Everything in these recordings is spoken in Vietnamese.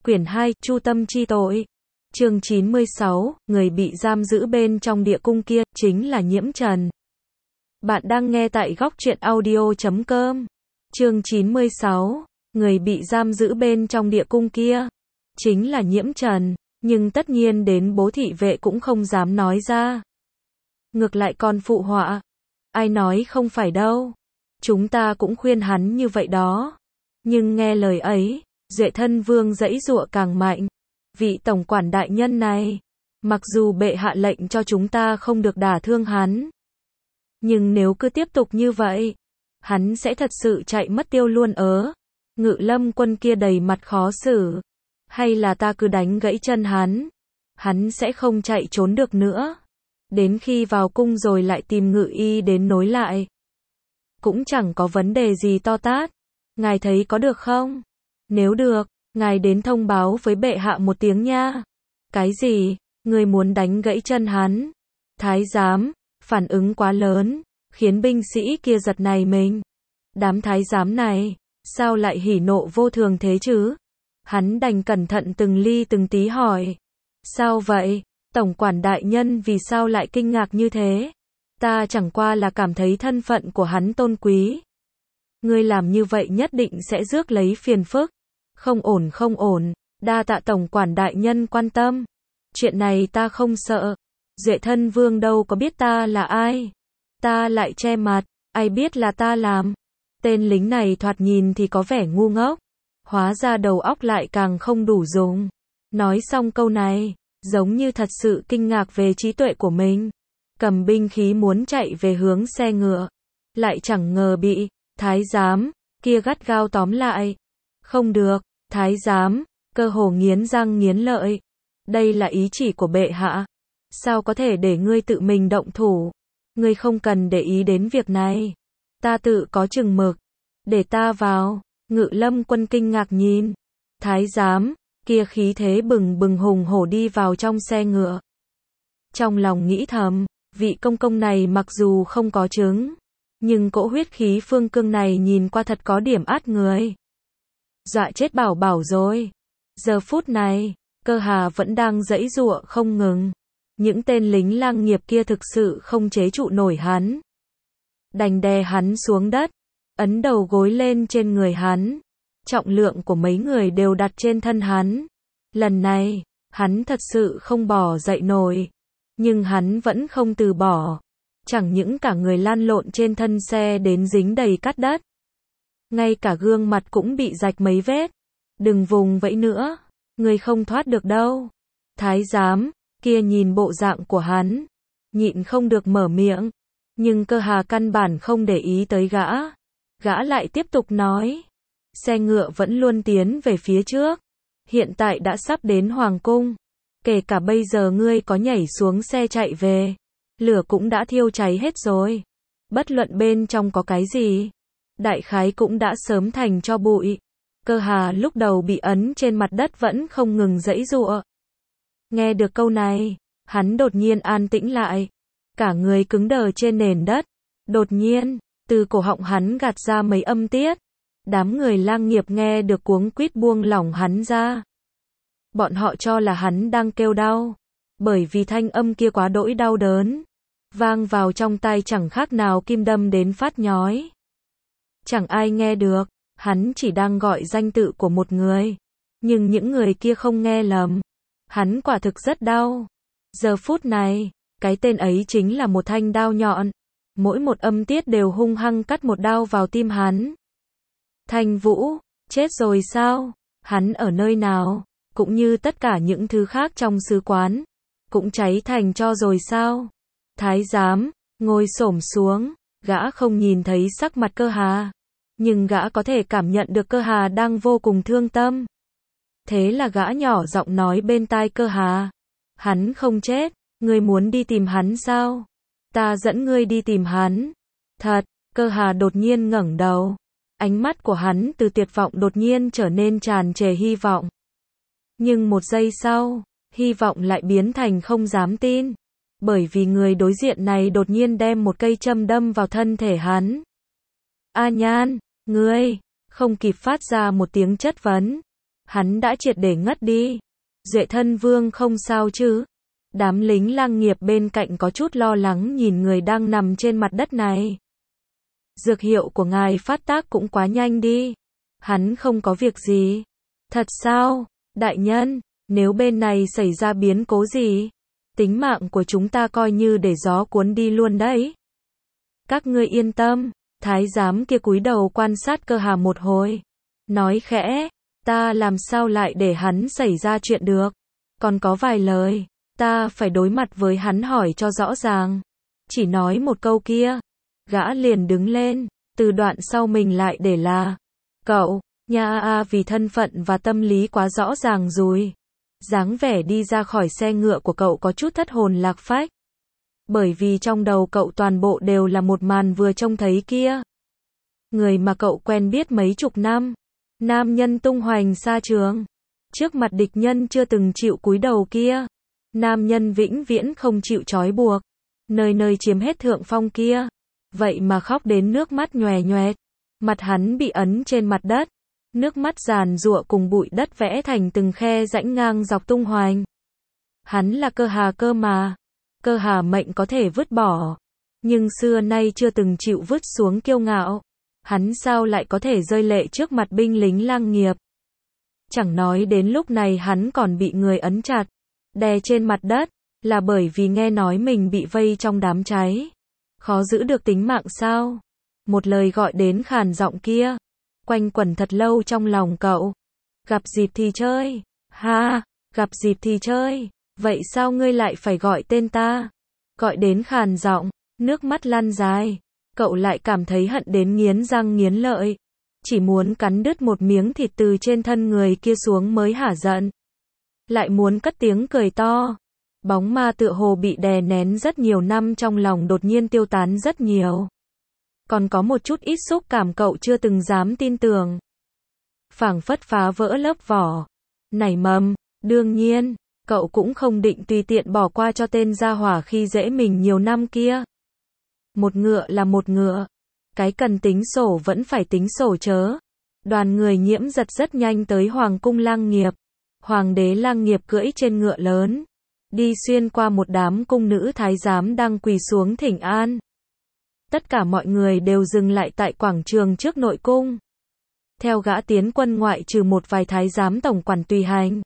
Quyển 2, Chu tâm chi tội. Chương 96, người bị giam giữ bên trong địa cung kia, chính là Nhiễm Trần. Bạn đang nghe tại góc truyện audio.com. Chương 96, người bị giam giữ bên trong địa cung kia, chính là Nhiễm Trần, nhưng tất nhiên đến bố thị vệ cũng không dám nói ra. Ngược lại còn phụ họa. Ai nói không phải đâu. Chúng ta cũng khuyên hắn như vậy đó. Nhưng nghe lời ấy, Duệ Thân Vương giãy giụa càng mạnh. Vị tổng quản đại nhân này, mặc dù bệ hạ lệnh cho chúng ta không được đả thương hắn, nhưng nếu cứ tiếp tục như vậy, hắn sẽ thật sự chạy mất tiêu luôn ớ. Ngự Lâm Quân kia đầy mặt khó xử. Hay là ta cứ đánh gãy chân hắn sẽ không chạy trốn được nữa. Đến khi vào cung rồi lại tìm Ngự Y đến nối lại. Cũng chẳng có vấn đề gì to tát. Ngài thấy có được không? Nếu được, ngài đến thông báo với bệ hạ một tiếng nha. Cái gì? Người muốn đánh gãy chân hắn? Thái giám, phản ứng quá lớn, khiến binh sĩ kia giật nảy mình. Đám thái giám này, sao lại hỉ nộ vô thường thế chứ? Hắn đành cẩn thận từng ly từng tí hỏi. Sao vậy? Tổng quản đại nhân vì sao lại kinh ngạc như thế? Ta chẳng qua là cảm thấy thân phận của hắn tôn quý. Ngươi làm như vậy nhất định sẽ rước lấy phiền phức. Không ổn không ổn, đa tạ tổng quản đại nhân quan tâm. Chuyện này ta không sợ. Duệ Thân Vương đâu có biết ta là ai. Ta lại che mặt, ai biết là ta làm. Tên lính này thoạt nhìn thì có vẻ ngu ngốc. Hóa ra đầu óc lại càng không đủ dùng. Nói xong câu này, giống như thật sự kinh ngạc về trí tuệ của mình. Cầm binh khí muốn chạy về hướng xe ngựa. Lại chẳng ngờ bị thái giám kia gắt gao tóm lại. Không được, thái giám, cơ hồ nghiến răng nghiến lợi. Đây là ý chỉ của bệ hạ. Sao có thể để ngươi tự mình động thủ? Ngươi không cần để ý đến việc này. Ta tự có chừng mực. Để ta vào. Ngự Lâm Quân kinh ngạc nhìn. Thái giám, kia khí thế bừng bừng hùng hổ đi vào trong xe ngựa. Trong lòng nghĩ thầm, vị công công này mặc dù không có chứng, nhưng cỗ huyết khí phương cương này nhìn qua thật có điểm át người. Dọa chết bảo bảo rồi. Giờ phút này, Cơ Hà vẫn đang giãy giụa không ngừng. Những tên lính lang nghiệp kia thực sự không chế trụ nổi hắn. Đành đè hắn xuống đất, ấn đầu gối lên trên người hắn. Trọng lượng của mấy người đều đặt trên thân hắn. Lần này, hắn thật sự không bỏ dậy nổi. Nhưng hắn vẫn không từ bỏ. Chẳng những cả người lăn lộn trên thân xe đến dính đầy cát đất. Ngay cả gương mặt cũng bị rạch mấy vết. Đừng vùng vẫy nữa. Người không thoát được đâu. Thái giám kia nhìn bộ dạng của hắn, nhịn không được mở miệng. Nhưng Cơ Hà căn bản không để ý tới gã. Gã lại tiếp tục nói. Xe ngựa vẫn luôn tiến về phía trước. Hiện tại đã sắp đến Hoàng cung. Kể cả bây giờ ngươi có nhảy xuống xe chạy về, lửa cũng đã thiêu cháy hết rồi. Bất luận bên trong có cái gì, đại khái cũng đã sớm thành tro bụi. Cơ Hà lúc đầu bị ấn trên mặt đất vẫn không ngừng giãy giụa. Nghe được câu này, hắn đột nhiên an tĩnh lại. Cả người cứng đờ trên nền đất. Đột nhiên, từ cổ họng hắn gạt ra mấy âm tiết. Đám người lang nghiệp nghe được cuống quýt buông lỏng hắn ra. Bọn họ cho là hắn đang kêu đau. Bởi vì thanh âm kia quá đỗi đau đớn. Vang vào trong tai chẳng khác nào kim đâm đến phát nhói. Chẳng ai nghe được. Hắn chỉ đang gọi danh tự của một người. Nhưng những người kia không nghe lầm. Hắn quả thực rất đau. Giờ phút này, cái tên ấy chính là một thanh đao nhọn. Mỗi một âm tiết đều hung hăng cắt một đao vào tim hắn. Thanh Vũ, chết rồi sao? Hắn ở nơi nào? Cũng như tất cả những thứ khác trong sứ quán. Cũng cháy thành tro rồi sao? Thái giám, ngồi xổm xuống. Gã không nhìn thấy sắc mặt Cơ Hà. Nhưng gã có thể cảm nhận được Cơ Hà đang vô cùng thương tâm. Thế là gã nhỏ giọng nói bên tai Cơ Hà. Hắn không chết, ngươi muốn đi tìm hắn sao? Ta dẫn ngươi đi tìm hắn. Thật, Cơ Hà đột nhiên ngẩng đầu. Ánh mắt của hắn từ tuyệt vọng đột nhiên trở nên tràn trề hy vọng. Nhưng một giây sau, hy vọng lại biến thành không dám tin. Bởi vì người đối diện này đột nhiên đem một cây châm đâm vào thân thể hắn. A Nhan, ngươi, không kịp phát ra một tiếng chất vấn. Hắn đã triệt để ngất đi. Duệ thân vương không sao chứ? Đám lính lang nghiệp bên cạnh có chút lo lắng nhìn người đang nằm trên mặt đất này. Dược hiệu của ngài phát tác cũng quá nhanh đi. Hắn không có việc gì. Thật sao, đại nhân, nếu bên này xảy ra biến cố gì, tính mạng của chúng ta coi như để gió cuốn đi luôn đấy. Các ngươi yên tâm, thái giám kia cúi đầu quan sát Cơ Hà một hồi. Nói khẽ, ta làm sao lại để hắn xảy ra chuyện được. Còn có vài lời, ta phải đối mặt với hắn hỏi cho rõ ràng. Chỉ nói một câu kia, gã liền đứng lên, từ đoạn sau mình lại để là, cậu, nha vì thân phận và tâm lý quá rõ ràng rồi. Dáng vẻ đi ra khỏi xe ngựa của cậu có chút thất hồn lạc phách. Bởi vì trong đầu cậu toàn bộ đều là một màn vừa trông thấy kia. Người mà cậu quen biết mấy chục năm. Nam nhân tung hoành xa trường. Trước mặt địch nhân chưa từng chịu cúi đầu kia. Nam nhân vĩnh viễn không chịu trói buộc. Nơi nơi chiếm hết thượng phong kia. Vậy mà khóc đến nước mắt nhòe nhoẹt. Mặt hắn bị ấn trên mặt đất. Nước mắt giàn giụa cùng bụi đất vẽ thành từng khe rãnh ngang dọc tung hoành. Hắn là Cơ Hà cơ mà. Cơ Hà mệnh có thể vứt bỏ. Nhưng xưa nay chưa từng chịu vứt xuống kiêu ngạo. Hắn sao lại có thể rơi lệ trước mặt binh lính lang nghiệp. Chẳng nói đến lúc này hắn còn bị người ấn chặt, đè trên mặt đất, là bởi vì nghe nói mình bị vây trong đám cháy. Khó giữ được tính mạng sao? Một lời gọi đến khàn giọng kia, quanh quẩn thật lâu trong lòng cậu. Gặp dịp thì chơi. Ha, gặp dịp thì chơi. Vậy sao ngươi lại phải gọi tên ta? Gọi đến khàn giọng, nước mắt lăn dài. Cậu lại cảm thấy hận đến nghiến răng nghiến lợi. Chỉ muốn cắn đứt một miếng thịt từ trên thân người kia xuống mới hả giận. Lại muốn cất tiếng cười to. Bóng ma tựa hồ bị đè nén rất nhiều năm trong lòng đột nhiên tiêu tán rất nhiều. Còn có một chút ít xúc cảm cậu chưa từng dám tin tưởng. Phảng phất phá vỡ lớp vỏ. Nảy mầm, đương nhiên, cậu cũng không định tùy tiện bỏ qua cho tên gia hỏa khi dễ mình nhiều năm kia. Một ngựa là một ngựa. Cái cần tính sổ vẫn phải tính sổ chớ. Đoàn người Nhiễm Giật rất nhanh tới Hoàng cung lang nghiệp. Hoàng đế lang nghiệp cưỡi trên ngựa lớn. Đi xuyên qua một đám cung nữ thái giám đang quỳ xuống thỉnh an. Tất cả mọi người đều dừng lại tại quảng trường trước nội cung. Theo gã tiến quân ngoại trừ một vài thái giám tổng quản tùy hành.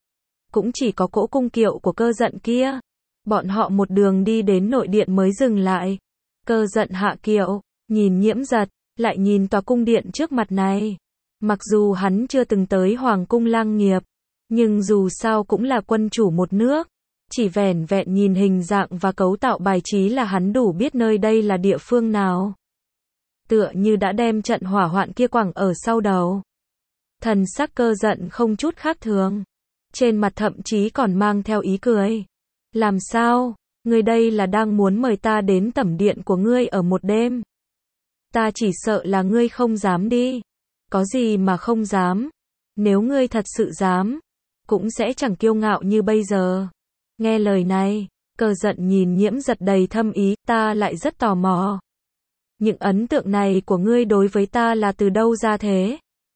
Cũng chỉ có cỗ cung kiệu của Cơ Dận kia. Bọn họ một đường đi đến nội điện mới dừng lại. Cơ Dận hạ kiệu, nhìn Nhiễm Giật, lại nhìn tòa cung điện trước mặt này. Mặc dù hắn chưa từng tới Hoàng cung lang nghiệp, nhưng dù sao cũng là quân chủ một nước. Chỉ vẻn vẹn nhìn hình dạng và cấu tạo bài trí là hắn đủ biết nơi đây là địa phương nào. Tựa như đã đem trận hỏa hoạn kia quẳng ở sau đầu. Thần sắc Cơ Dận không chút khác thường. Trên mặt thậm chí còn mang theo ý cười. Làm sao? Ngươi đây là đang muốn mời ta đến tẩm điện của ngươi ở một đêm. Ta chỉ sợ là ngươi không dám đi. Có gì mà không dám. Nếu ngươi thật sự dám, cũng sẽ chẳng kiêu ngạo như bây giờ. Nghe lời này, Cơ Dận nhìn Nhiễm Giật đầy thâm ý, ta lại rất tò mò. Những ấn tượng này của ngươi đối với ta là từ đâu ra thế?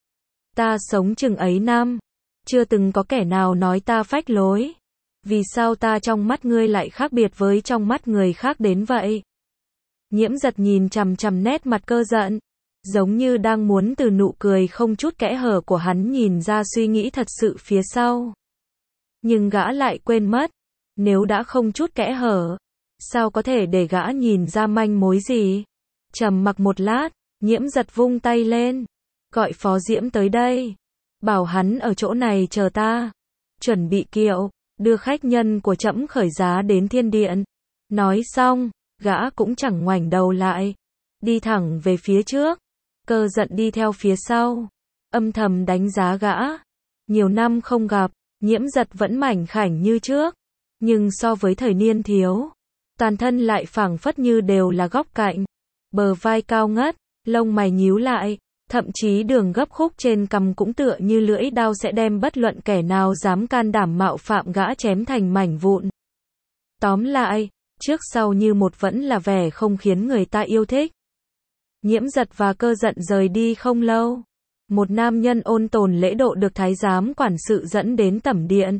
Ta sống chừng ấy năm, chưa từng có kẻ nào nói ta phách lối. Vì sao ta trong mắt ngươi lại khác biệt với trong mắt người khác đến vậy? Nhiễm Giật nhìn chằm chằm nét mặt Cơ Dận, giống như đang muốn từ nụ cười không chút kẽ hở của hắn nhìn ra suy nghĩ thật sự phía sau. Nhưng gã lại quên mất, nếu đã không chút kẽ hở, sao có thể để gã nhìn ra manh mối gì? Trầm mặc một lát, Nhiễm Giật vung tay lên, gọi Phó Diễm tới đây, bảo hắn ở chỗ này chờ ta, chuẩn bị kiệu, đưa khách nhân của trẫm khởi giá đến thiên điện. Nói xong, gã cũng chẳng ngoảnh đầu lại, đi thẳng về phía trước. Cơ Dận đi theo phía sau, âm thầm đánh giá gã. Nhiều năm không gặp, Nhiễm Giật vẫn mảnh khảnh như trước, nhưng so với thời niên thiếu, toàn thân lại phảng phất như đều là góc cạnh, bờ vai cao ngất, lông mày nhíu lại, thậm chí đường gấp khúc trên cằm cũng tựa như lưỡi đao sẽ đem bất luận kẻ nào dám can đảm mạo phạm gã chém thành mảnh vụn. Tóm lại, trước sau như một vẫn là vẻ không khiến người ta yêu thích. Nhiễm Giật và Cơ Dận rời đi không lâu, Một nam nhân ôn tồn lễ độ được thái giám quản sự dẫn đến tẩm điện.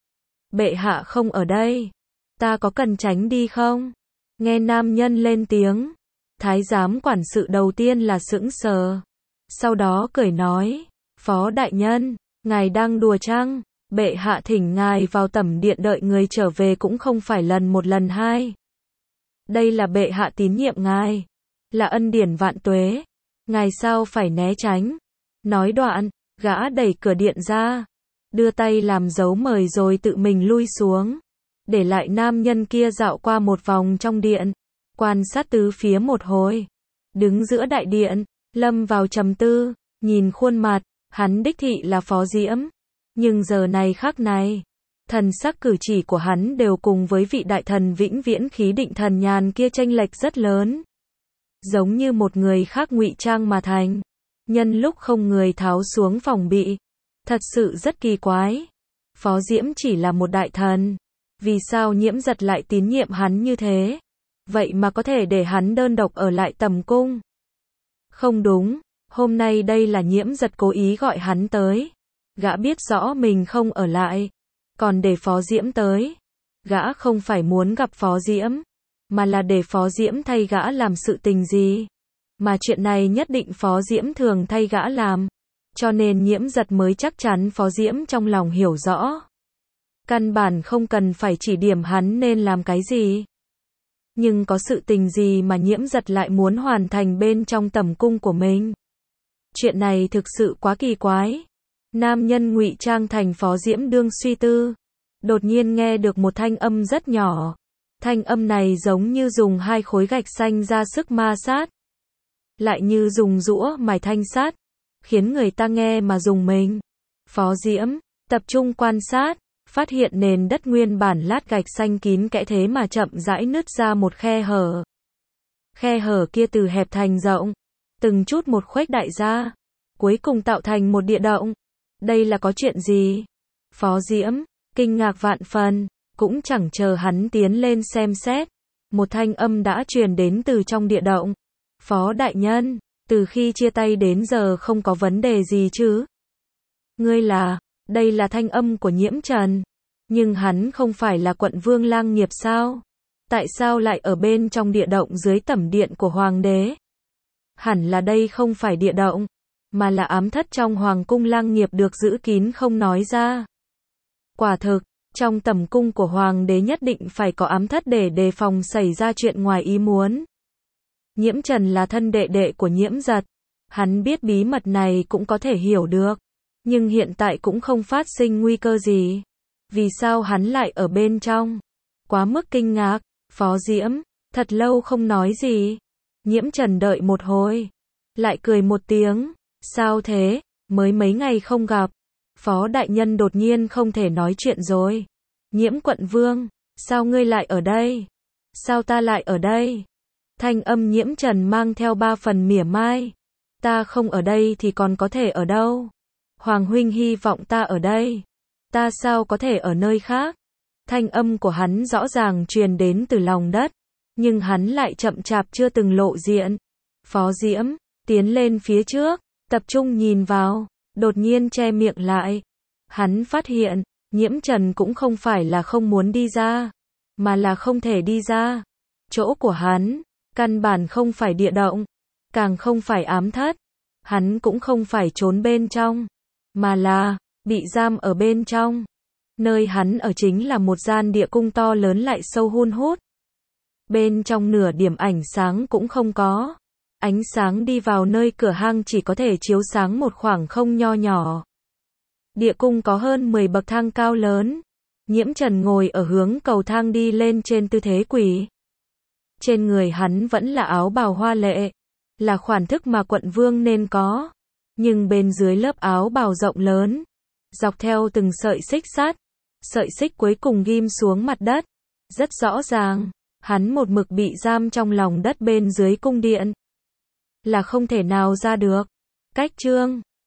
Bệ hạ không ở đây. Ta có cần tránh đi không? Nghe nam nhân lên tiếng. Thái giám quản sự đầu tiên là sững sờ. Sau đó cười nói. Phó đại nhân, ngài đang đùa chăng? Bệ hạ thỉnh ngài vào tẩm điện đợi người trở về cũng không phải lần một lần hai. Đây là bệ hạ tín nhiệm ngài. Là ân điển vạn tuế. Ngài sao phải né tránh? Nói đoạn, gã đẩy cửa điện ra. Đưa tay làm dấu mời rồi tự mình lui xuống. Để lại nam nhân kia dạo qua một vòng trong điện. Quan sát tứ phía một hồi. Đứng giữa đại điện, lâm vào trầm tư. Nhìn khuôn mặt, hắn đích thị là Phó Diễm. Nhưng giờ này khắc này, thần sắc cử chỉ của hắn đều cùng với vị đại thần vĩnh viễn khí định thần nhàn kia chênh lệch rất lớn. Giống như một người khác ngụy trang mà thành. Nhân lúc không người tháo xuống phòng bị. Thật sự rất kỳ quái. Phó Diễm chỉ là một đại thần. Vì sao Nhiễm Giật lại tín nhiệm hắn như thế? Vậy mà có thể để hắn đơn độc ở lại tầm cung. Không đúng, hôm nay đây là Nhiễm Giật cố ý gọi hắn tới. Gã biết rõ mình không ở lại. Còn để Phó Diễm tới. Gã không phải muốn gặp Phó Diễm. Mà là để Phó Diễm thay gã làm sự tình gì. Mà chuyện này nhất định Phó Diễm thường thay gã làm. Cho nên Nhiễm Giật mới chắc chắn Phó Diễm trong lòng hiểu rõ. Căn bản không cần phải chỉ điểm hắn nên làm cái gì. Nhưng có sự tình gì mà Nhiễm Giật lại muốn hoàn thành bên trong tầm cung của mình. Chuyện này thực sự quá kỳ quái. Nam nhân ngụy trang thành Phó Diễm đương suy tư. Đột nhiên nghe được một thanh âm rất nhỏ. Thanh âm này giống như dùng hai khối gạch xanh ra sức ma sát. Lại như dùng rũa mài thanh sắt. Khiến người ta nghe mà rùng mình. Phó Diễm, tập trung quan sát. Phát hiện nền đất nguyên bản lát gạch xanh kín kẽ thế mà chậm rãi nứt ra một khe hở. Khe hở kia từ hẹp thành rộng. Từng chút một khuếch đại ra. Cuối cùng tạo thành một địa động. Đây là có chuyện gì? Phó Diễm, kinh ngạc vạn phần. Cũng chẳng chờ hắn tiến lên xem xét. Một thanh âm đã truyền đến từ trong địa động. Phó đại nhân, từ khi chia tay đến giờ không có vấn đề gì chứ? Ngươi là, đây là thanh âm của Nhiễm Trần. Nhưng hắn không phải là quận vương lang nghiệp sao? Tại sao lại ở bên trong địa động dưới tẩm điện của hoàng đế? Hẳn là đây không phải địa động, mà là ám thất trong hoàng cung lang nghiệp được giữ kín không nói ra. Quả thực, trong tẩm cung của hoàng đế nhất định phải có ám thất để đề phòng xảy ra chuyện ngoài ý muốn. Nhiễm Trần là thân đệ đệ của Nhiễm Giật. Hắn biết bí mật này cũng có thể hiểu được. Nhưng hiện tại cũng không phát sinh nguy cơ gì. Vì sao hắn lại ở bên trong? Quá mức kinh ngạc. Phó Diễm, thật lâu không nói gì. Nhiễm Trần đợi một hồi. Lại cười một tiếng. Sao thế? Mới mấy ngày không gặp. Phó đại nhân đột nhiên không thể nói chuyện rồi. Nhiễm quận vương, sao ngươi lại ở đây? Sao ta lại ở đây? Thanh âm Nhiễm Trần mang theo ba phần mỉa mai. Ta không ở đây thì còn có thể ở đâu? Hoàng huynh hy vọng ta ở đây. Ta sao có thể ở nơi khác? Thanh âm của hắn rõ ràng truyền đến từ lòng đất. Nhưng hắn lại chậm chạp chưa từng lộ diện. Phó Diễm, tiến lên phía trước, tập trung nhìn vào, đột nhiên che miệng lại. Hắn phát hiện, Nhiễm Trần cũng không phải là không muốn đi ra, mà là không thể đi ra. Chỗ của hắn, căn bản không phải địa động, càng không phải ám thất. Hắn cũng không phải trốn bên trong, mà là bị giam ở bên trong. Nơi hắn ở chính là một gian địa cung to lớn lại sâu hun hút. Bên trong nửa điểm ánh sáng cũng không có. Ánh sáng đi vào nơi cửa hang chỉ có thể chiếu sáng một khoảng không nho nhỏ. Địa cung có hơn 10 bậc thang cao lớn. Nhiễm Trần ngồi ở hướng cầu thang đi lên trên tư thế quỳ. Trên người hắn vẫn là áo bào hoa lệ, là khoản thức mà quận vương nên có. Nhưng bên dưới lớp áo bào rộng lớn, dọc theo từng sợi xích sắt, sợi xích cuối cùng ghim xuống mặt đất. Rất rõ ràng, hắn một mực bị giam trong lòng đất bên dưới cung điện. Là không thể nào ra được. Cách chương